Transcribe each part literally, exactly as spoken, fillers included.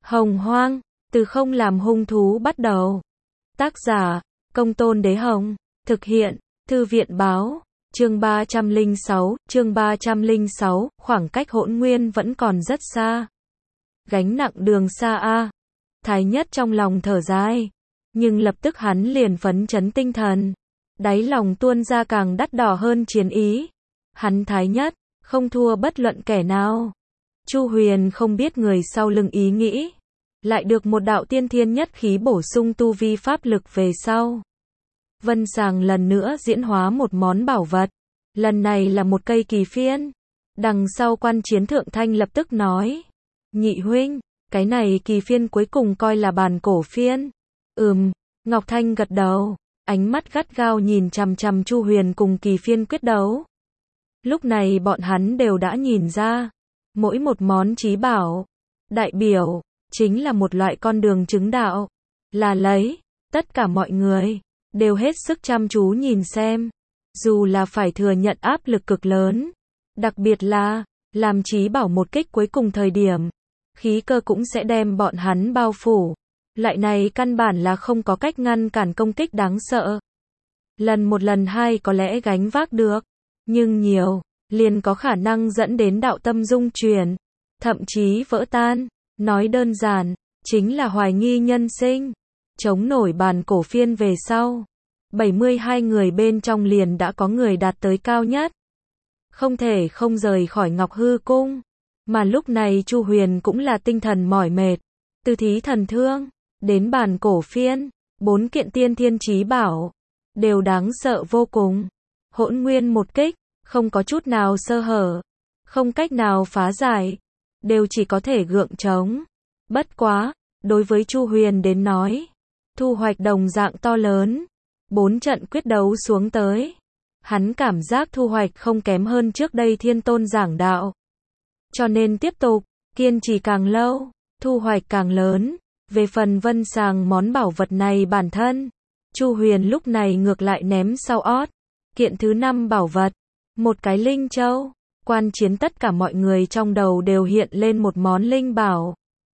Hồng Hoang, từ không làm hung thú bắt đầu. Tác giả, Công Tôn Đế Hồng. Thực hiện, Thư viện Báo. Chương ba trăm lẻ sáu, chương ba trăm lẻ sáu, khoảng cách hỗn nguyên vẫn còn rất xa. Gánh nặng đường xa a. Thái Nhất trong lòng thở dài, nhưng lập tức hắn liền phấn chấn tinh thần, đáy lòng tuôn ra càng đắt đỏ hơn chiến ý. Hắn Thái Nhất không thua bất luận kẻ nào. Chu Huyền không biết người sau lưng ý nghĩ, lại được một đạo tiên thiên nhất khí bổ sung tu vi pháp lực về sau. Vân Sàng lần nữa diễn hóa một món bảo vật, lần này là một cây kỳ phiên. Đằng sau Quan Chiến Thượng Thanh lập tức nói, nhị huynh, cái này kỳ phiên cuối cùng coi là bàn cổ phiên. Ừm, Ngọc Thanh gật đầu, ánh mắt gắt gao nhìn chằm chằm Chu Huyền cùng kỳ phiên quyết đấu. Lúc này bọn hắn đều đã nhìn ra, mỗi một món chí bảo, đại biểu, chính là một loại con đường chứng đạo. Là lấy, tất cả mọi người, đều hết sức chăm chú nhìn xem. Dù là phải thừa nhận áp lực cực lớn, đặc biệt là, làm chí bảo một kích cuối cùng thời điểm, khí cơ cũng sẽ đem bọn hắn bao phủ. Loại này căn bản là không có cách ngăn cản công kích đáng sợ. Lần một lần hai có lẽ gánh vác được, nhưng nhiều, liền có khả năng dẫn đến đạo tâm dung chuyển, thậm chí vỡ tan. Nói đơn giản, chính là hoài nghi nhân sinh. Chống nổi bàn cổ phiên về sau, bảy mươi hai người bên trong liền đã có người đạt tới cao nhất. Không thể không rời khỏi Ngọc Hư Cung. Mà lúc này Chu Huyền cũng là tinh thần mỏi mệt. Từ thí thần thương, đến bàn cổ phiên, bốn kiện tiên thiên chí bảo, đều đáng sợ vô cùng. Hỗn nguyên một kích, không có chút nào sơ hở, không cách nào phá giải, đều chỉ có thể gượng chống. Bất quá, đối với Chu Huyền đến nói, thu hoạch đồng dạng to lớn. Bốn trận quyết đấu xuống tới, hắn cảm giác thu hoạch không kém hơn trước đây Thiên Tôn giảng đạo. Cho nên tiếp tục, kiên trì càng lâu, thu hoạch càng lớn. Về phần Vân Sàng món bảo vật này bản thân, Chu Huyền lúc này ngược lại ném sau ót. Kiện thứ năm bảo vật, một cái linh châu. Quan Chiến tất cả mọi người trong đầu đều hiện lên một món linh bảo.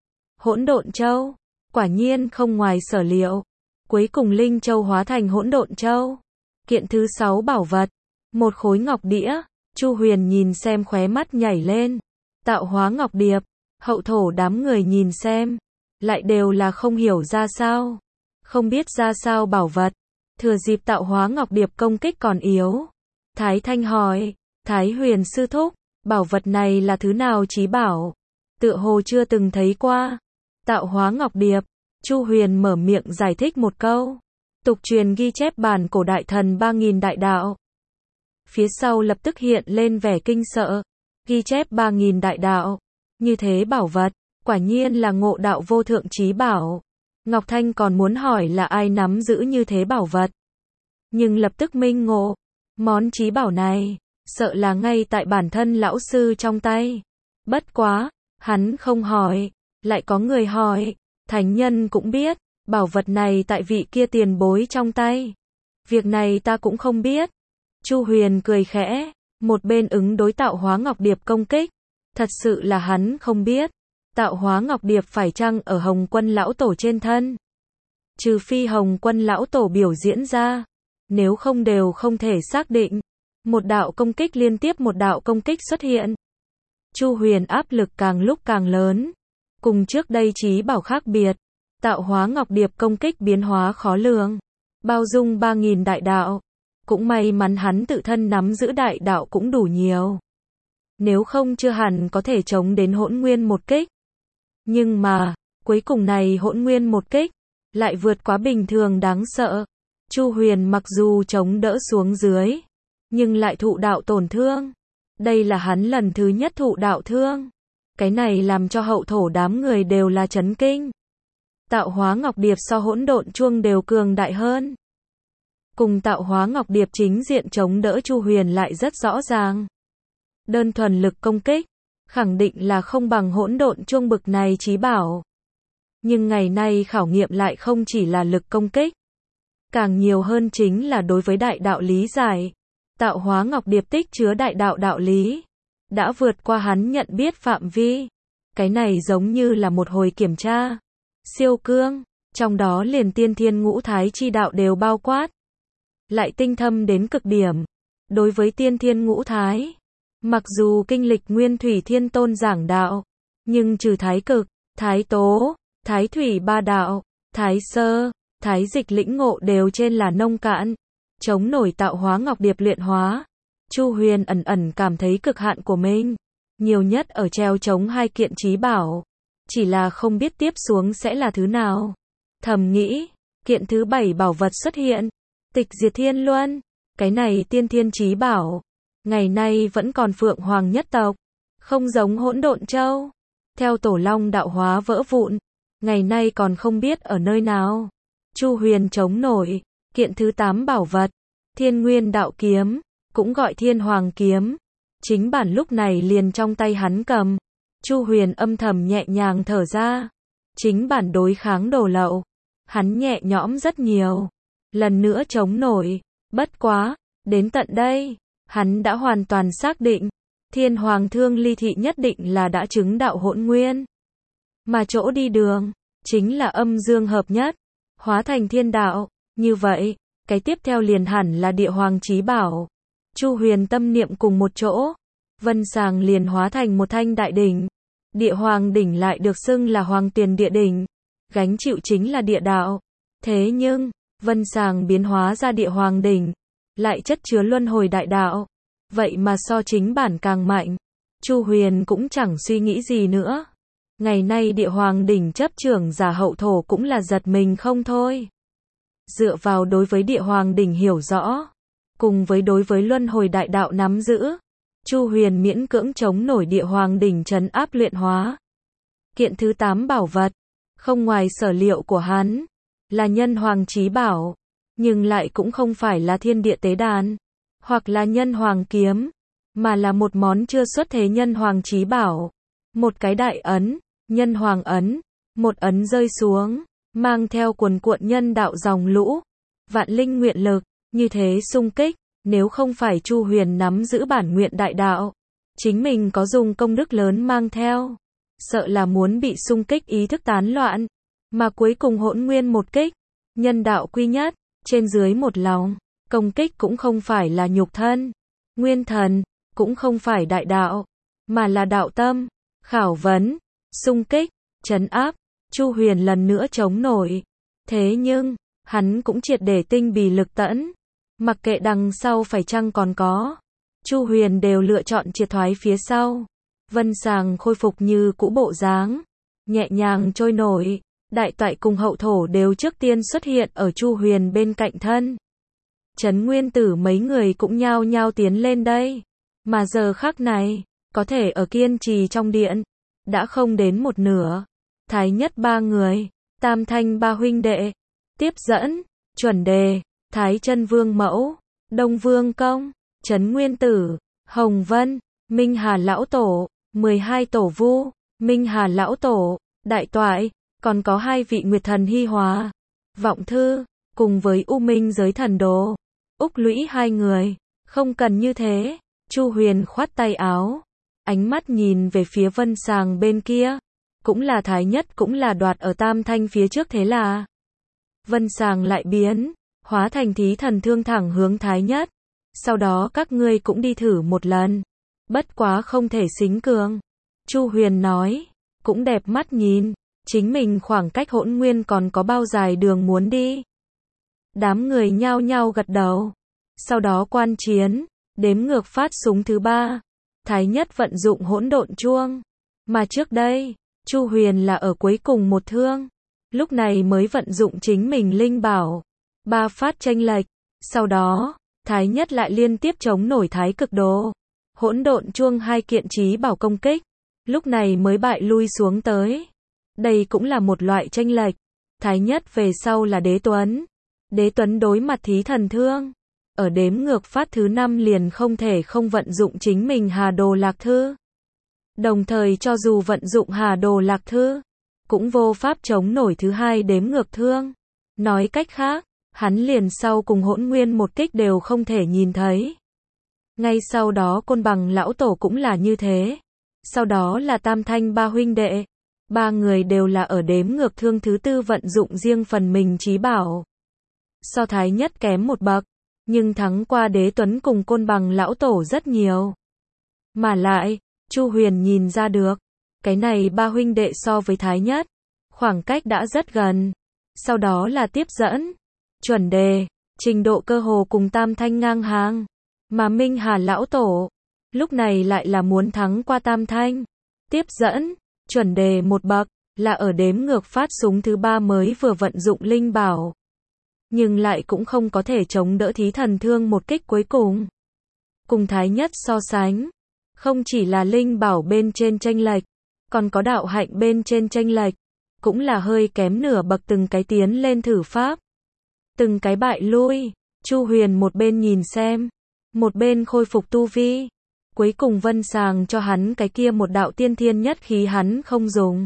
Hỗn độn châu, quả nhiên không ngoài sở liệu. Cuối cùng linh châu hóa thành hỗn độn châu. Kiện thứ sáu bảo vật, một khối ngọc đĩa. Chu Huyền nhìn xem khóe mắt nhảy lên. Tạo hóa ngọc điệp. Hậu thổ đám người nhìn xem, lại đều là không hiểu ra sao, không biết ra sao bảo vật. Thừa dịp tạo hóa ngọc điệp công kích còn yếu, Thái Thanh hỏi, Thái Huyền sư thúc, bảo vật này là thứ nào chí bảo? Tựa hồ chưa từng thấy qua. Tạo hóa ngọc điệp. Chu Huyền mở miệng giải thích một câu. Tục truyền ghi chép bản cổ đại thần ba nghìn đại đạo. Phía sau lập tức hiện lên vẻ kinh sợ. Ghi chép ba nghìn đại đạo. Như thế bảo vật, quả nhiên là ngộ đạo vô thượng chí bảo. Ngọc Thanh còn muốn hỏi là ai nắm giữ như thế bảo vật. Nhưng lập tức minh ngộ, món chí bảo này, sợ là ngay tại bản thân lão sư trong tay. Bất quá, hắn không hỏi, lại có người hỏi. Thánh nhân cũng biết, bảo vật này tại vị kia tiền bối trong tay. Việc này ta cũng không biết. Chu Huyền cười khẽ, một bên ứng đối tạo hóa ngọc điệp công kích. Thật sự là hắn không biết, tạo hóa ngọc điệp phải chăng ở Hồng Quân lão tổ trên thân. Trừ phi Hồng Quân lão tổ biểu diễn ra, nếu không đều không thể xác định. Một đạo công kích liên tiếp một đạo công kích xuất hiện. Chu Huyền áp lực càng lúc càng lớn. Cùng trước đây chí bảo khác biệt, tạo hóa ngọc điệp công kích biến hóa khó lường, bao dung ba nghìn đại đạo. Cũng may mắn hắn tự thân nắm giữ đại đạo cũng đủ nhiều. Nếu không chưa hẳn có thể chống đến hỗn nguyên một kích. Nhưng mà, cuối cùng này hỗn nguyên một kích, lại vượt quá bình thường đáng sợ. Chu Huyền mặc dù chống đỡ xuống dưới, nhưng lại thụ đạo tổn thương. Đây là hắn lần thứ nhất thụ đạo thương. Cái này làm cho hậu thổ đám người đều là chấn kinh. Tạo hóa ngọc điệp so hỗn độn chuông đều cường đại hơn. Cùng tạo hóa ngọc điệp chính diện chống đỡ Chu Huyền lại rất rõ ràng. Đơn thuần lực công kích, khẳng định là không bằng hỗn độn chuông bực này chí bảo. Nhưng ngày nay khảo nghiệm lại không chỉ là lực công kích, càng nhiều hơn chính là đối với đại đạo lý giải. Tạo hóa ngọc điệp tích chứa đại đạo đạo lý, đã vượt qua hắn nhận biết phạm vi. Cái này giống như là một hồi kiểm tra. Siêu cương, trong đó liền tiên thiên ngũ thái chi đạo đều bao quát. Lại tinh thâm đến cực điểm. Đối với tiên thiên ngũ thái, mặc dù kinh lịch Nguyên Thủy Thiên Tôn giảng đạo, nhưng trừ thái cực, thái tố, thái thủy ba đạo, thái sơ, thái dịch lĩnh ngộ đều trên là nông cạn, chống nổi tạo hóa ngọc điệp luyện hóa. Chu Huyền ẩn ẩn cảm thấy cực hạn của mình, nhiều nhất ở treo chống hai kiện chí bảo, chỉ là không biết tiếp xuống sẽ là thứ nào. Thầm nghĩ, kiện thứ bảy bảo vật xuất hiện, Tịch Diệt Thiên Luân, cái này tiên thiên chí bảo, ngày nay vẫn còn Phượng Hoàng nhất tộc, không giống Hỗn Độn Châu, theo Tổ Long đạo hóa vỡ vụn, ngày nay còn không biết ở nơi nào. Chu Huyền chống nổi, kiện thứ tám bảo vật, Thiên Nguyên đạo kiếm, cũng gọi Thiên Hoàng kiếm, chính bản lúc này liền trong tay hắn cầm. Chu Huyền âm thầm nhẹ nhàng thở ra, chính bản đối kháng đồ lậu, hắn nhẹ nhõm rất nhiều, lần nữa chống nổi, bất quá, đến tận đây, hắn đã hoàn toàn xác định, Thiên Hoàng Thương Ly Thị nhất định là đã chứng đạo hỗn nguyên, mà chỗ đi đường, chính là âm dương hợp nhất, hóa thành thiên đạo, như vậy, cái tiếp theo liền hẳn là Địa Hoàng chí bảo. Chu Huyền tâm niệm cùng một chỗ, Vân Sàng liền hóa thành một thanh đại đỉnh. Địa Hoàng đỉnh lại được xưng là Hoàng Tiền Địa đỉnh, gánh chịu chính là địa đạo. Thế nhưng, Vân Sàng biến hóa ra Địa Hoàng đỉnh, lại chất chứa luân hồi đại đạo, vậy mà so chính bản càng mạnh. Chu Huyền cũng chẳng suy nghĩ gì nữa. Ngày nay Địa Hoàng đỉnh chấp trưởng giả hậu thổ cũng là giật mình không thôi. Dựa vào đối với Địa Hoàng đỉnh hiểu rõ, cùng với đối với luân hồi đại đạo nắm giữ, Chu Huyền miễn cưỡng chống nổi Địa Hoàng đỉnh trấn áp luyện hóa. Kiện thứ tám bảo vật, không ngoài sở liệu của hắn, là Nhân Hoàng chí bảo, nhưng lại cũng không phải là Thiên Địa tế đàn, hoặc là Nhân Hoàng kiếm, mà là một món chưa xuất thế Nhân Hoàng chí bảo. Một cái đại ấn, Nhân Hoàng ấn, một ấn rơi xuống, mang theo cuồn cuộn nhân đạo dòng lũ, vạn linh nguyện lực, như thế xung kích, nếu không phải Chu Huyền nắm giữ bản nguyện đại đạo, chính mình có dùng công đức lớn mang theo, sợ là muốn bị xung kích ý thức tán loạn, mà cuối cùng hỗn nguyên một kích, nhân đạo quy nhất, trên dưới một lòng, công kích cũng không phải là nhục thân, nguyên thần, cũng không phải đại đạo, mà là đạo tâm, khảo vấn, xung kích, trấn áp. Chu Huyền lần nữa chống nổi, thế nhưng, hắn cũng triệt để tinh bì lực tẫn, mặc kệ đằng sau phải chăng còn có, Chu Huyền đều lựa chọn triệt thoái phía sau. Vân Sàng khôi phục như cũ bộ dáng, nhẹ nhàng trôi nổi, đại toại cùng hậu thổ đều trước tiên xuất hiện ở Chu Huyền bên cạnh thân. Trấn Nguyên Tử mấy người cũng nhao nhao tiến lên đây, mà giờ khắc này, có thể ở kiên trì trong điện, đã không đến một nửa. Thái nhất ba người, Tam Thanh ba huynh đệ, tiếp dẫn, chuẩn đề, Thái Chân Vương mẫu, Đông Vương công, Trấn Nguyên Tử, Hồng Vân, Minh Hà lão tổ, mười hai tổ vu, Minh Hà lão tổ, đại toại, còn có hai vị nguyệt thần Hy Hòa, Vọng Thư, cùng với U Minh giới thần đồ, Úc Lũy hai người. Không cần như thế. Chu Huyền khoát tay áo, ánh mắt nhìn về phía Vân Sàng bên kia, cũng là Thái nhất cũng là đoạt ở Tam Thanh phía trước, thế là Vân Sàng lại biến, hóa thành thí thần thương thẳng hướng Thái nhất. Sau đó các ngươi cũng đi thử một lần, bất quá không thể xính cường. Chu Huyền nói, cũng đẹp mắt nhìn, chính mình khoảng cách hỗn nguyên còn có bao dài đường muốn đi. Đám người nhao nhao gật đầu. Sau đó quan chiến, đếm ngược phát súng thứ ba. Thái nhất vận dụng hỗn độn chuông, mà trước đây, Chu Huyền là ở cuối cùng một thương, lúc này mới vận dụng chính mình linh bảo. Ba phát chênh lệch, sau đó, Thái nhất lại liên tiếp chống nổi thái cực đồ. Hỗn độn chuông hai kiện chí bảo công kích, lúc này mới bại lui xuống tới. Đây cũng là một loại chênh lệch. Thái nhất về sau là Đế Tuấn. Đế Tuấn đối mặt thí thần thương, ở đếm ngược phát thứ năm liền không thể không vận dụng chính mình Hà Đồ Lạc Thư. Đồng thời cho dù vận dụng Hà Đồ Lạc Thư, cũng vô pháp chống nổi thứ hai đếm ngược thương. Nói cách khác, hắn liền sau cùng hỗn nguyên một kích đều không thể nhìn thấy. Ngay sau đó Côn Bằng lão tổ cũng là như thế. sau đó là Tam Thanh ba huynh đệ. Ba người đều là ở đếm ngược thương thứ tư vận dụng riêng phần mình trí bảo. So Thái Nhất kém một bậc, nhưng thắng qua Đế Tuấn cùng Côn Bằng lão tổ rất nhiều. Mà lại, Chu Huyền nhìn ra được, cái này ba huynh đệ so với Thái Nhất, khoảng cách đã rất gần. Sau đó là Tiếp Dẫn, Chuẩn Đề, trình độ cơ hồ cùng Tam Thanh ngang hàng. Mà Minh Hà lão tổ, lúc này lại là muốn thắng qua Tam Thanh, Tiếp Dẫn, Chuẩn Đề một bậc, là ở đếm ngược phát súng thứ ba mới vừa vận dụng linh bảo. Nhưng lại cũng không có thể chống đỡ Thí Thần Thương một kích cuối cùng. Cùng Thái Nhất so sánh, không chỉ là linh bảo bên trên chênh lệch, còn có đạo hạnh bên trên chênh lệch, cũng là hơi kém nửa bậc từng cái tiến lên thử pháp. Từng cái bại lui, Chu Huyền một bên nhìn xem, một bên khôi phục tu vi. Cuối cùng Vân Sàng cho hắn cái kia một đạo tiên thiên nhất khí hắn không dùng,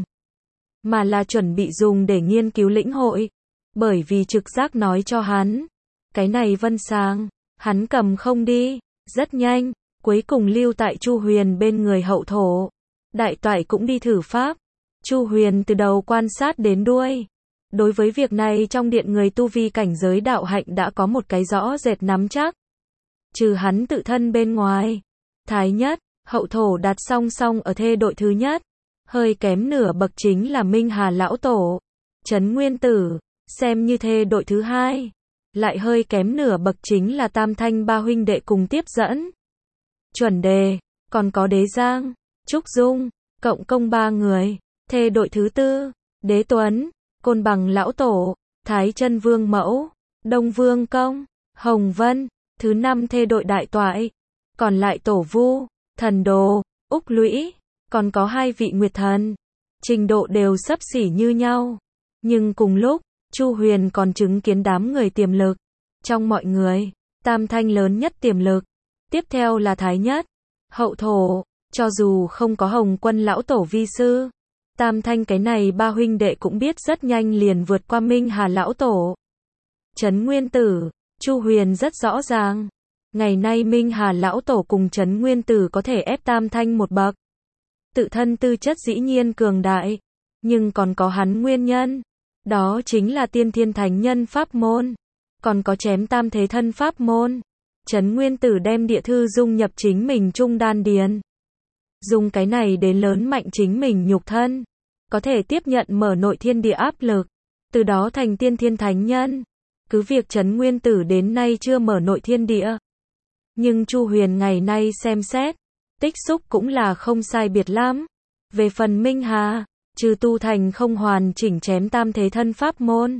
mà là chuẩn bị dùng để nghiên cứu lĩnh hội. Bởi vì trực giác nói cho hắn, cái này Vân Sàng, hắn cầm không đi, rất nhanh, cuối cùng lưu tại Chu Huyền bên người hậu thổ. Đại toại cũng đi thử pháp. Chu Huyền từ đầu quan sát đến đuôi. Đối với việc này trong điện người tu vi cảnh giới đạo hạnh đã có một cái rõ rệt nắm chắc. Trừ hắn tự thân bên ngoài, Thái Nhất, hậu thổ đặt song song ở thê đội thứ nhất. Hơi kém nửa bậc chính là Minh Hà lão tổ, Trấn Nguyên Tử, xem như thê đội thứ hai. Lại hơi kém nửa bậc chính là Tam Thanh ba huynh đệ cùng Tiếp Dẫn, Chuẩn Đề, còn có Đế Giang, Trúc Dung, cộng công ba người. Thê đội thứ tư, Đế Tuấn, Côn Bằng lão tổ, Thái Chân Vương Mẫu, Đông Vương Công, Hồng Vân. Thứ năm thê đội đại toại, còn lại Tổ Vu, Thần Đồ, Úc Lũy, còn có hai vị Nguyệt Thần. Trình độ đều xấp xỉ như nhau. Nhưng cùng lúc, Chu Huyền còn chứng kiến đám người tiềm lực. Trong mọi người, Tam Thanh lớn nhất tiềm lực. Tiếp theo là Thái Nhất, hậu thổ, cho dù không có Hồng Quân lão tổ vi sư, Tam Thanh cái này ba huynh đệ cũng biết rất nhanh liền vượt qua Minh Hà lão tổ. Trấn Nguyên Tử, Chu Huyền rất rõ ràng, ngày nay Minh Hà lão tổ cùng Trấn Nguyên Tử có thể ép Tam Thanh một bậc. Tự thân tư chất dĩ nhiên cường đại, nhưng còn có hắn nguyên nhân, đó chính là Tiên Thiên Thánh Nhân pháp môn, còn có chém tam thế thân pháp môn. Trấn Nguyên Tử đem địa thư dung nhập chính mình trung đan điền, dùng cái này đến lớn mạnh chính mình nhục thân, có thể tiếp nhận mở nội thiên địa áp lực, từ đó thành Tiên Thiên Thánh Nhân. Cứ việc Trấn Nguyên Tử đến nay chưa mở nội thiên địa, nhưng Chu Huyền ngày nay xem xét, tích xúc cũng là không sai biệt lắm. Về phần Minh Hà, trừ tu thành không hoàn chỉnh chém tam thế thân pháp môn,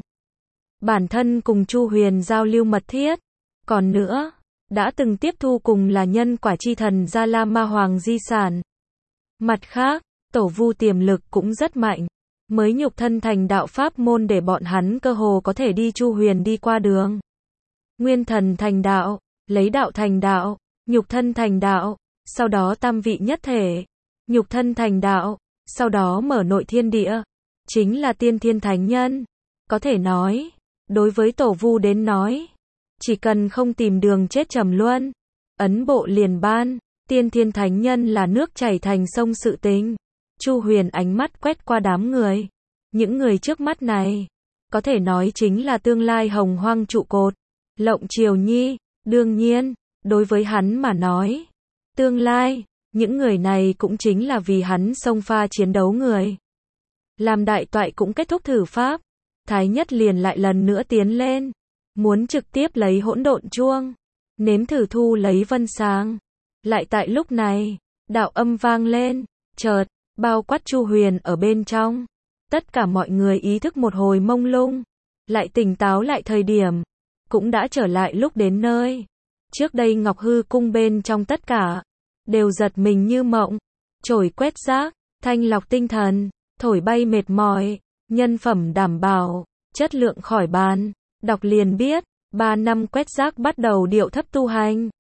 bản thân cùng Chu Huyền giao lưu mật thiết, còn nữa, đã từng tiếp thu cùng là nhân quả chi thần Gia La Ma Hoàng di sản. Mặt khác, Tổ Vu tiềm lực cũng rất mạnh, mới nhục thân thành đạo pháp môn để bọn hắn cơ hồ có thể đi Chu Huyền đi qua đường. Nguyên thần thành đạo, lấy đạo thành đạo, nhục thân thành đạo, sau đó tam vị nhất thể, nhục thân thành đạo, sau đó mở nội thiên địa, chính là Tiên Thiên Thánh Nhân. Có thể nói, đối với Tổ Vu đến nói, chỉ cần không tìm đường chết trầm luân, ấn bộ liền ban, Tiên Thiên Thánh Nhân là nước chảy thành sông sự tình. Chu Huyền ánh mắt quét qua đám người, những người trước mắt này, có thể nói chính là tương lai hồng hoang trụ cột, Lộng Triều Nhi. Đương nhiên, đối với hắn mà nói, tương lai, những người này cũng chính là vì hắn xông pha chiến đấu người. Làm đại toại cũng kết thúc thử pháp, Thái Nhất liền lại lần nữa tiến lên, muốn trực tiếp lấy hỗn độn chuông, nếm thử thu lấy Vân Sàng. Lại tại lúc này, đạo âm vang lên, chợt, bao quát Chu Huyền ở bên trong. Tất cả mọi người ý thức một hồi mông lung, lại tỉnh táo lại thời điểm, cũng đã trở lại lúc đến nơi. Trước đây Ngọc Hư cung bên trong tất cả, đều giật mình như mộng, trổi quét rác, thanh lọc tinh thần, thổi bay mệt mỏi, nhân phẩm đảm bảo, chất lượng khỏi bàn. Đọc liền biết, ba năm quét rác bắt đầu điệu thấp tu hành.